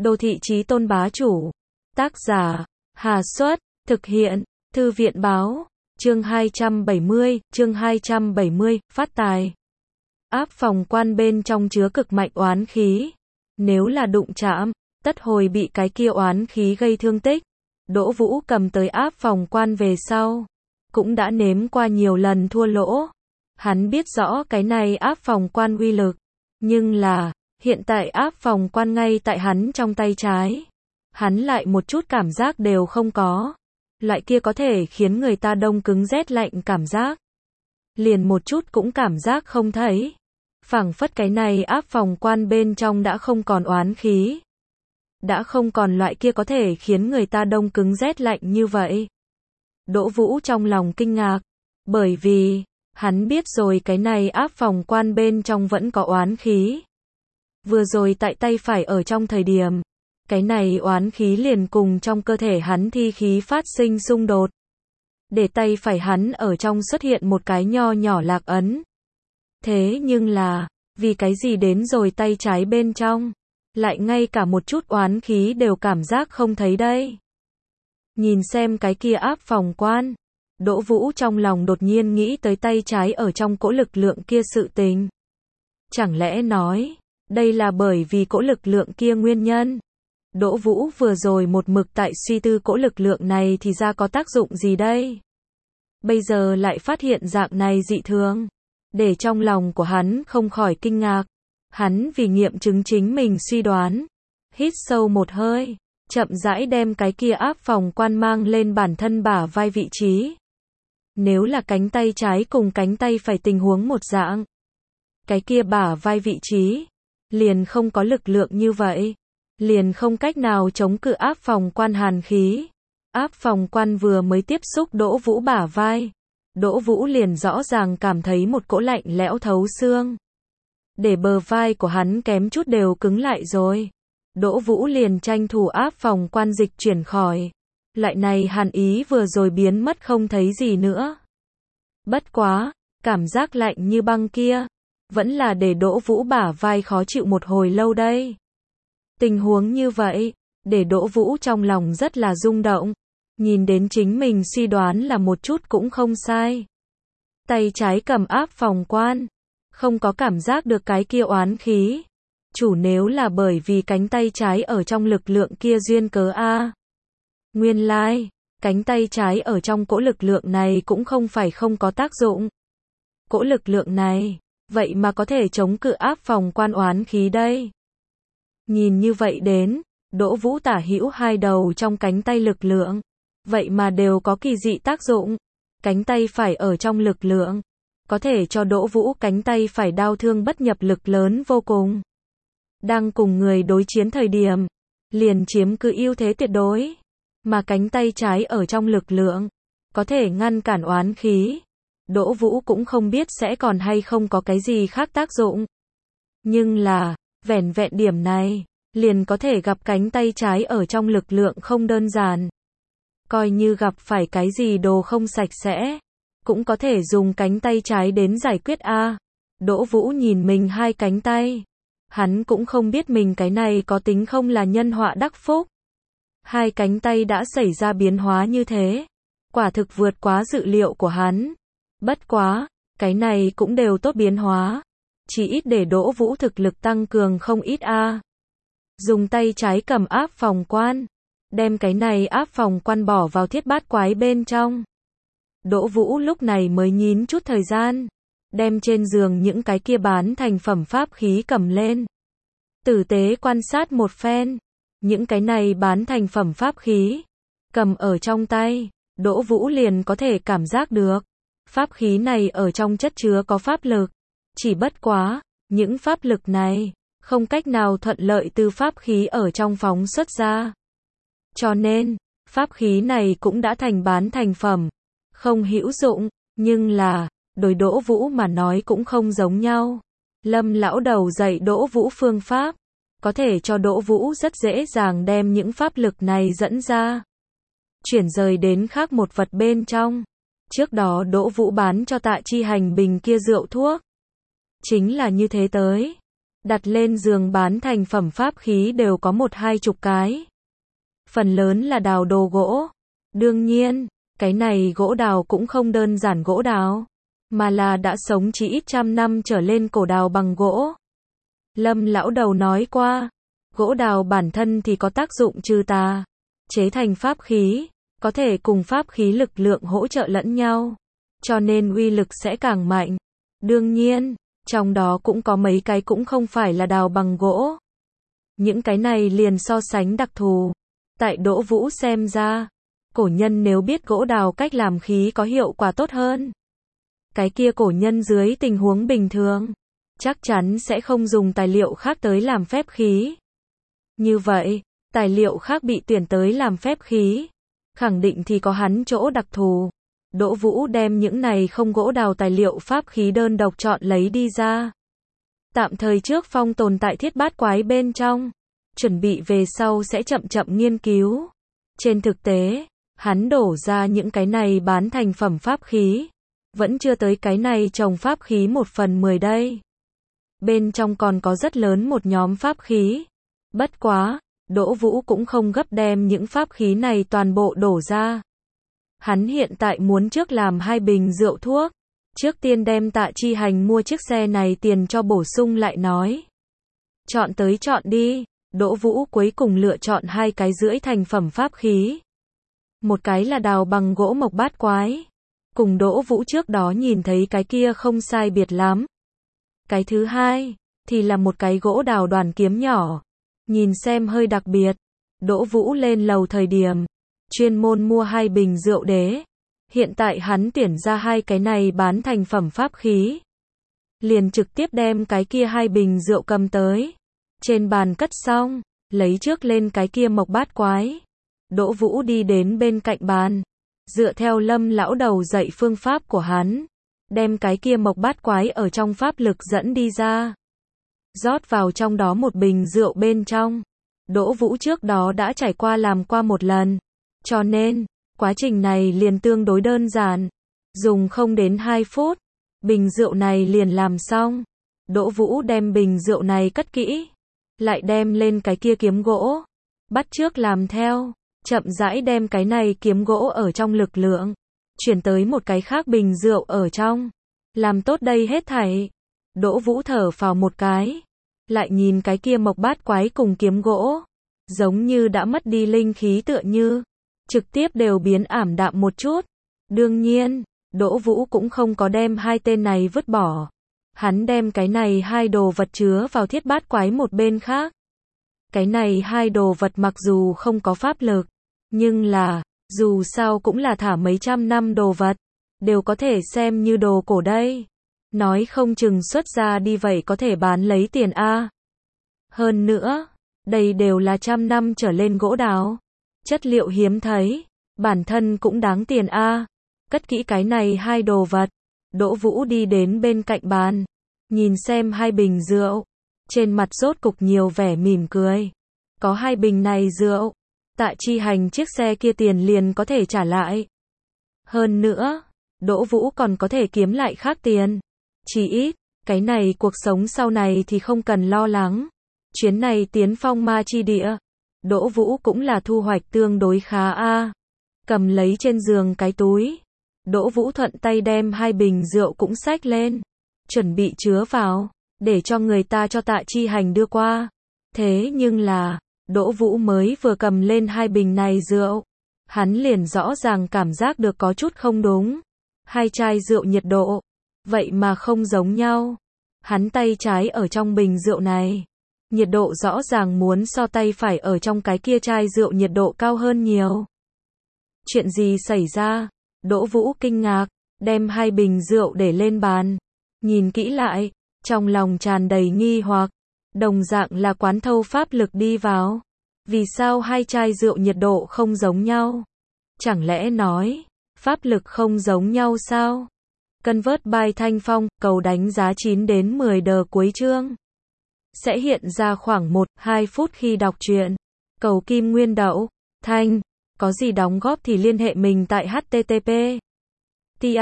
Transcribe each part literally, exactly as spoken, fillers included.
Đô thị chí tôn bá chủ. Tác giả, Hà Xuất, thực hiện, Thư viện báo, chương hai trăm bảy mươi, chương hai trăm bảy mươi, phát tài. Áp phòng quan bên trong chứa cực mạnh oán khí. Nếu là đụng chạm, tất hồi bị cái kia oán khí gây thương tích. Đỗ Vũ cầm tới áp phòng quan về sau, cũng đã nếm qua nhiều lần thua lỗ. Hắn biết rõ cái này áp phòng quan uy lực, nhưng là, hiện tại áp phòng quan ngay tại hắn trong tay trái. Hắn lại một chút cảm giác đều không có. Loại kia có thể khiến người ta đông cứng rét lạnh cảm giác. Liền một chút cũng cảm giác không thấy. Phảng phất cái này áp phòng quan bên trong đã không còn oán khí. Đã không còn loại kia có thể khiến người ta đông cứng rét lạnh như vậy. Đỗ Vũ trong lòng kinh ngạc. Bởi vì, hắn biết rồi cái này áp phòng quan bên trong vẫn có oán khí. Vừa rồi tại tay phải ở trong thời điểm, cái này oán khí liền cùng trong cơ thể hắn thi khí phát sinh xung đột. Để tay phải hắn ở trong xuất hiện một cái nho nhỏ lạc ấn. Thế nhưng là, vì cái gì đến rồi tay trái bên trong, lại ngay cả một chút oán khí đều cảm giác không thấy đây. Nhìn xem cái kia áp phòng quan, Đỗ Vũ trong lòng đột nhiên nghĩ tới tay trái ở trong cỗ lực lượng kia sự tình. Chẳng lẽ nói, đây là bởi vì cỗ lực lượng kia nguyên nhân? Đỗ Vũ vừa rồi một mực tại suy tư cỗ lực lượng này thì ra có tác dụng gì đây? Bây giờ lại phát hiện dạng này dị thường, để trong lòng của hắn không khỏi kinh ngạc. Hắn vì nghiệm chứng chính mình suy đoán, hít sâu một hơi, chậm rãi đem cái kia áp phòng quan mang lên bản thân bả vai vị trí. Nếu là cánh tay trái cùng cánh tay phải tình huống một dạng, cái kia bả vai vị trí liền không có lực lượng như vậy, liền không cách nào chống cự áp phòng quan hàn khí. Áp phòng quan vừa mới tiếp xúc Đỗ Vũ bả vai, Đỗ Vũ liền rõ ràng cảm thấy một cỗ lạnh lẽo thấu xương. Để bờ vai của hắn kém chút đều cứng lại rồi. Đỗ Vũ liền tranh thủ áp phòng quan dịch chuyển khỏi. Lại này hàn ý vừa rồi biến mất không thấy gì nữa. Bất quá, cảm giác lạnh như băng kia, vẫn là để Đỗ Vũ bả vai khó chịu một hồi lâu đây. Tình huống như vậy, để Đỗ Vũ trong lòng rất là rung động. Nhìn đến chính mình suy đoán là một chút cũng không sai. Tay trái cầm áp phòng quan, không có cảm giác được cái kia oán khí. Chủ nếu là bởi vì cánh tay trái ở trong lực lượng kia duyên cớ a. Nguyên lai, like, cánh tay trái ở trong cỗ lực lượng này cũng không phải không có tác dụng. Cỗ lực lượng này, vậy mà có thể chống cự áp phòng quan oán khí đây. Nhìn như vậy đến, Đỗ Vũ tả hữu hai đầu trong cánh tay lực lượng, vậy mà đều có kỳ dị tác dụng. Cánh tay phải ở trong lực lượng, có thể cho Đỗ Vũ cánh tay phải đau thương bất nhập lực lớn vô cùng. Đang cùng người đối chiến thời điểm, liền chiếm cứ ưu thế tuyệt đối. Mà cánh tay trái ở trong lực lượng, có thể ngăn cản oán khí. Đỗ Vũ cũng không biết sẽ còn hay không có cái gì khác tác dụng. Nhưng là, vẻn vẹn điểm này, liền có thể gặp cánh tay trái ở trong lực lượng không đơn giản. Coi như gặp phải cái gì đồ không sạch sẽ, cũng có thể dùng cánh tay trái đến giải quyết a. Đỗ Vũ nhìn mình hai cánh tay. Hắn cũng không biết mình cái này có tính không là nhân họa đắc phúc. Hai cánh tay đã xảy ra biến hóa như thế. Quả thực vượt quá dự liệu của hắn. Bất quá, cái này cũng đều tốt biến hóa. Chỉ ít để Đỗ Vũ thực lực tăng cường không ít a. Dùng tay trái cầm áp phòng quan, đem cái này áp phòng quan bỏ vào thiết bát quái bên trong. Đỗ Vũ lúc này mới nhín chút thời gian, đem trên giường những cái kia bán thành phẩm pháp khí cầm lên. Tử tế quan sát một phen, những cái này bán thành phẩm pháp khí, cầm ở trong tay, Đỗ Vũ liền có thể cảm giác được. Pháp khí này ở trong chất chứa có pháp lực. Chỉ bất quá, những pháp lực này, không cách nào thuận lợi từ pháp khí ở trong phóng xuất ra. Cho nên, pháp khí này cũng đã thành bán thành phẩm. Không hữu dụng, nhưng là, đối Đỗ Vũ mà nói cũng không giống nhau. Lâm lão đầu dạy Đỗ Vũ phương pháp, có thể cho Đỗ Vũ rất dễ dàng đem những pháp lực này dẫn ra. Chuyển rời đến khác một vật bên trong. Trước đó Đỗ Vũ bán cho Tạ Chi Hành bình kia rượu thuốc. Chính là như thế tới. đặt lên giường bán thành phẩm pháp khí đều có một hai chục cái. Phần lớn là đào đồ gỗ. Đương nhiên, cái này gỗ đào cũng không đơn giản gỗ đào, mà là đã sống chỉ ít trăm năm trở lên cổ đào bằng gỗ. Lâm lão đầu nói qua, gỗ đào bản thân thì có tác dụng trừ tà, chế thành pháp khí, có thể cùng pháp khí lực lượng hỗ trợ lẫn nhau, cho nên uy lực sẽ càng mạnh. Đương nhiên, trong đó cũng có mấy cái cũng không phải là đào bằng gỗ. Những cái này liền so sánh đặc thù. Tại Đỗ Vũ xem ra, cổ nhân nếu biết gỗ đào cách làm khí có hiệu quả tốt hơn, cái kia cổ nhân dưới tình huống bình thường, chắc chắn sẽ không dùng tài liệu khác tới làm phép khí. Như vậy, tài liệu khác bị tuyển tới làm phép khí, khẳng định thì có hắn chỗ đặc thù. Đỗ Vũ đem những này không gỗ đào tài liệu pháp khí đơn độc chọn lấy đi ra. Tạm thời trước phong tồn tại thiết bát quái bên trong, chuẩn bị về sau sẽ chậm chậm nghiên cứu. Trên thực tế, hắn đổ ra những cái này bán thành phẩm pháp khí, vẫn chưa tới cái này trồng pháp khí một phần mười đây. Bên trong còn có rất lớn một nhóm pháp khí. Bất quá, Đỗ Vũ cũng không gấp đem những pháp khí này toàn bộ đổ ra. Hắn hiện tại muốn trước làm hai bình rượu thuốc, trước tiên đem Tạ Chi Hành mua chiếc xe này tiền cho bổ sung lại nói. Chọn tới chọn đi, Đỗ Vũ cuối cùng lựa chọn hai cái rưỡi thành phẩm pháp khí. Một cái là đào bằng gỗ mộc bát quái, cùng Đỗ Vũ trước đó nhìn thấy cái kia không sai biệt lắm. Cái thứ hai, thì là một cái gỗ đào đoàn kiếm nhỏ, nhìn xem hơi đặc biệt. Đỗ Vũ lên lầu thời điểm, chuyên môn mua hai bình rượu đế. Hiện tại hắn tuyển ra hai cái này bán thành phẩm pháp khí, liền trực tiếp đem cái kia hai bình rượu cầm tới, trên bàn cất xong, lấy trước lên cái kia mộc bát quái. Đỗ Vũ đi đến bên cạnh bàn, dựa theo Lâm lão đầu dạy phương pháp của hắn, đem cái kia mộc bát quái ở trong pháp lực dẫn đi ra, rót vào trong đó một bình rượu bên trong. Đỗ Vũ trước đó đã trải qua làm qua một lần, cho nên quá trình này liền tương đối đơn giản, dùng không đến hai phút, bình rượu này liền làm xong. Đỗ Vũ đem bình rượu này cất kỹ, lại đem lên cái kia kiếm gỗ, bắt chước làm theo, chậm rãi đem cái này kiếm gỗ ở trong lực lượng, chuyển tới một cái khác bình rượu ở trong. Làm tốt đây hết thảy, Đỗ Vũ thở phào một cái, lại nhìn cái kia mộc bát quái cùng kiếm gỗ, giống như đã mất đi linh khí tựa như, trực tiếp đều biến ảm đạm một chút. Đương nhiên, Đỗ Vũ cũng không có đem hai tên này vứt bỏ. Hắn đem cái này hai đồ vật chứa vào thiết bát quái một bên khác. Cái này hai đồ vật mặc dù không có pháp lực, nhưng là, dù sao cũng là thả mấy trăm năm đồ vật, đều có thể xem như đồ cổ đây. Nói không chừng xuất ra đi vậy có thể bán lấy tiền a. Hơn nữa, đây đều là trăm năm trở lên gỗ đào, chất liệu hiếm thấy, bản thân cũng đáng tiền a. Cất kỹ cái này hai đồ vật, Đỗ Vũ đi đến bên cạnh bàn, nhìn xem hai bình rượu, trên mặt rốt cục nhiều vẻ mỉm cười. Có hai bình này rượu, Tạ Chi Hành chiếc xe kia tiền liền có thể trả lại. Hơn nữa, Đỗ Vũ còn có thể kiếm lại khác tiền. Chỉ ít, cái này cuộc sống sau này thì không cần lo lắng. Chuyến này tiến phong ma chi địa, Đỗ Vũ cũng là thu hoạch tương đối khá a. Cầm lấy trên giường cái túi, Đỗ Vũ thuận tay đem hai bình rượu cũng xách lên, chuẩn bị chứa vào, để cho người ta cho Tạ Chi Hành đưa qua. Thế nhưng là, Đỗ Vũ mới vừa cầm lên hai bình này rượu, hắn liền rõ ràng cảm giác được có chút không đúng. Hai chai rượu nhiệt độ, vậy mà không giống nhau. Hắn tay trái ở trong bình rượu này, nhiệt độ rõ ràng muốn so tay phải ở trong cái kia chai rượu nhiệt độ cao hơn nhiều. Chuyện gì xảy ra? Đỗ Vũ kinh ngạc, đem hai bình rượu để lên bàn, nhìn kỹ lại, trong lòng tràn đầy nghi hoặc. Đồng dạng là quán thâu pháp lực đi vào, vì sao hai chai rượu nhiệt độ không giống nhau? Chẳng lẽ nói, pháp lực không giống nhau sao? Convert by Thanh Phong, cầu đánh giá chín đến mười đờ cuối chương. Sẽ hiện ra khoảng một đến hai phút khi đọc truyện. Cầu Kim Nguyên Đậu, Thanh, có gì đóng góp thì liên hệ mình tại http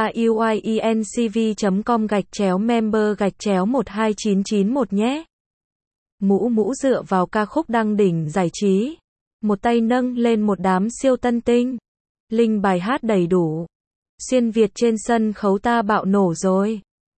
truyencv chấm com gạch chéo member gạch chéo một hai chín chín một nhé. Mũ mũ dựa vào ca khúc đăng đỉnh giải trí. Một tay nâng lên một đám siêu tân tinh. Linh bài hát đầy đủ. Xuyên Việt trên sân khấu ta bạo nổ rồi.